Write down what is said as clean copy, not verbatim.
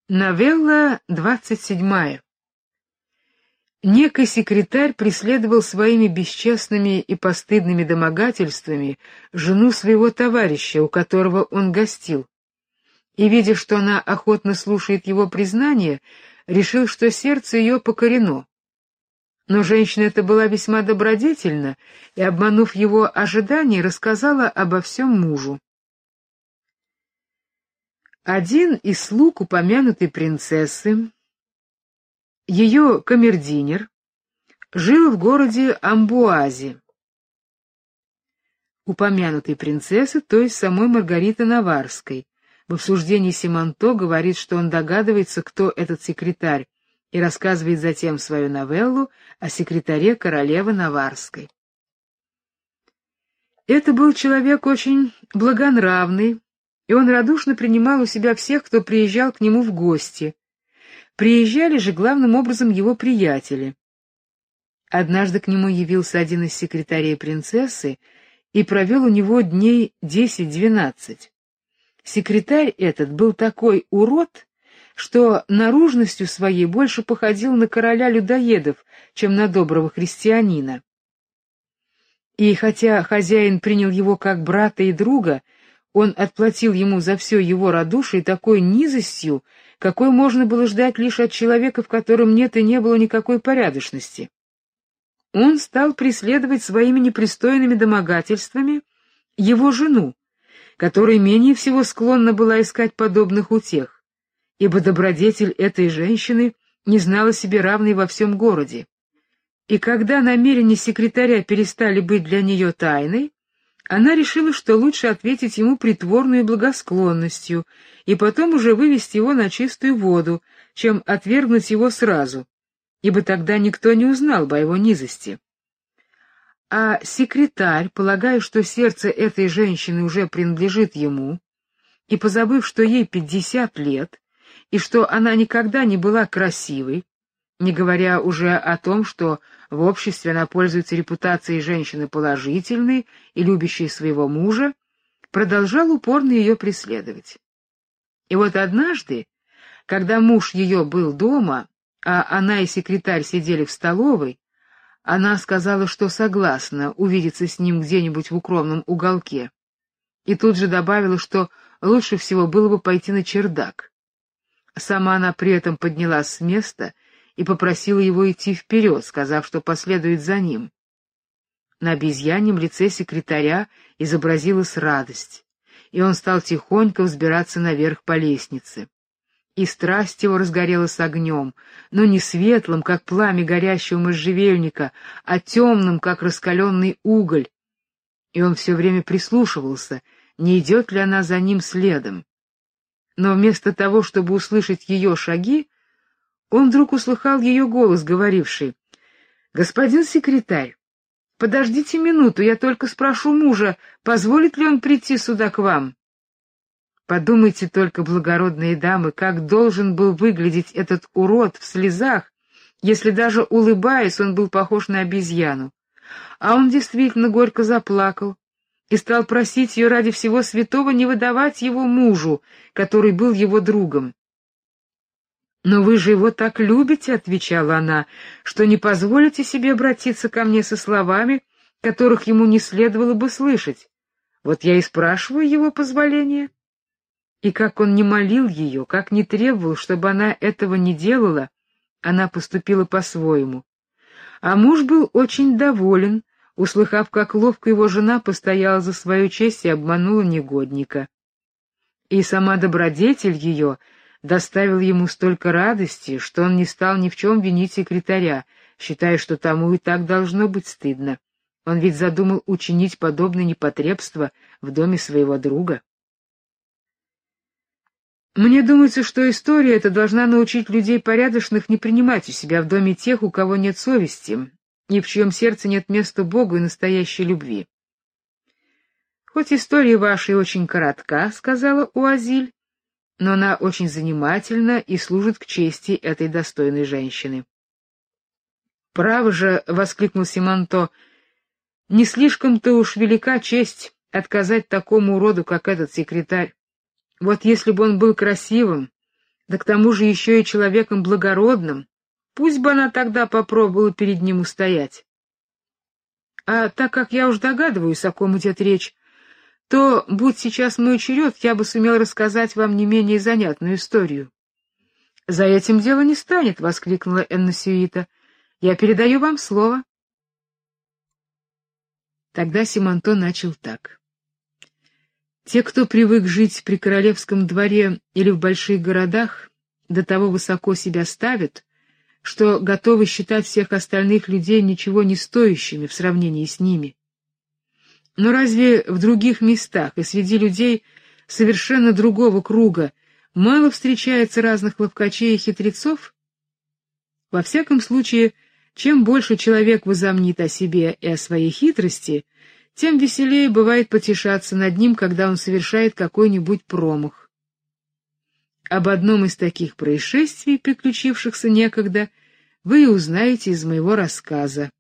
Новелла 27. Некий секретарь преследовал своими бесчестными и постыдными домогательствами жену своего товарища, у которого он гостил, и, видя, что она охотно слушает его признания, решил, что сердце ее покорено. Но женщина эта была весьма добродетельна и, обманув его ожидания, рассказала обо всем мужу. Один из слуг упомянутой принцессы, ее камердинер, жил в городе Амбуазе. Упомянутой принцессы, то есть самой Маргариты Наварской. В обсуждении Симонто говорит, что он догадывается, кто этот секретарь, и рассказывает затем свою новеллу о секретаре королевы Наварской. Это был человек очень благонравный, и он радушно принимал у себя всех, кто приезжал к нему в гости. Приезжали же главным образом его приятели. Однажды к нему явился один из секретарей принцессы и провел у него дней 10-12. Секретарь этот был такой урод, что наружностью своей больше походил на короля людоедов, чем на доброго христианина. И хотя хозяин принял его как брата и друга, он отплатил ему за все его радушие такой низостью, какой можно было ждать лишь от человека, в котором нет и не было никакой порядочности. Он стал преследовать своими непристойными домогательствами его жену, которая менее всего склонна была искать подобных утех, ибо добродетель этой женщины не знала себе равной во всем городе. И когда намерения секретаря перестали быть для нее тайной, она решила, что лучше ответить ему притворной благосклонностью и потом уже вывести его на чистую воду, чем отвергнуть его сразу, ибо тогда никто не узнал бы о его низости. А секретарь, полагая, что сердце этой женщины уже принадлежит ему, и позабыв, что ей 50 лет, и что она никогда не была красивой, не говоря уже о том, что в обществе она пользуется репутацией женщины положительной и любящей своего мужа, продолжал упорно ее преследовать. И вот однажды, когда муж ее был дома, а она и секретарь сидели в столовой, она сказала, что согласна увидеться с ним где-нибудь в укромном уголке, и тут же добавила, что лучше всего было бы пойти на чердак. Сама она при этом поднялась с места и попросила его идти вперед, сказав, что последует за ним. На обезьяньем лице секретаря изобразилась радость, и он стал тихонько взбираться наверх по лестнице. И страсть его разгорелась огнем, но не светлым, как пламя горящего можжевельника, а темным, как раскаленный уголь. И он все время прислушивался, не идет ли она за ним следом. Но вместо того, чтобы услышать ее шаги, он вдруг услыхал ее голос, говоривший: «Господин секретарь, подождите минуту, я только спрошу мужа, позволит ли он прийти сюда к вам». Подумайте только, благородные дамы, как должен был выглядеть этот урод в слезах, если даже улыбаясь, он был похож на обезьяну. А он действительно горько заплакал и стал просить ее ради всего святого не выдавать его мужу, который был его другом. «Но вы же его так любите», — отвечала она, — «что не позволите себе обратиться ко мне со словами, которых ему не следовало бы слышать. Вот я и спрашиваю его позволения». И как он не молил ее, как не требовал, чтобы она этого не делала, она поступила по-своему. А муж был очень доволен, услыхав, как ловко его жена постояла за свою честь и обманула негодника. И сама добродетель ее доставила ему столько радости, что он не стал ни в чем винить секретаря, считая, что тому и так должно быть стыдно. Он ведь задумал учинить подобное непотребство в доме своего друга. Мне думается, что история эта должна научить людей порядочных не принимать у себя в доме тех, у кого нет совести, и в чьем сердце нет места Богу и настоящей любви. «Хоть история ваша и очень коротка, — сказала Уазиль, — но она очень занимательна и служит к чести этой достойной женщины». «Право же, — воскликнул Симонто, — не слишком-то уж велика честь отказать такому уроду, как этот секретарь. Вот если бы он был красивым, да к тому же еще и человеком благородным. Пусть бы она тогда попробовала перед ним устоять. А так как я уж догадываюсь, о ком идет речь, то, будь сейчас мой черед, я бы сумел рассказать вам не менее занятную историю. — За этим дело не станет, — воскликнула Энносюита. — Я передаю вам слово. Тогда Симонто начал так. Те, кто привык жить при королевском дворе или в больших городах, до того высоко себя ставят, что готовы считать всех остальных людей ничего не стоящими в сравнении с ними. Но разве в других местах и среди людей совершенно другого круга мало встречается разных ловкачей и хитрецов? Во всяком случае, чем больше человек возомнит о себе и о своей хитрости, тем веселее бывает потешаться над ним, когда он совершает какой-нибудь промах. Об одном из таких происшествий, приключившихся некогда, вы и узнаете из моего рассказа.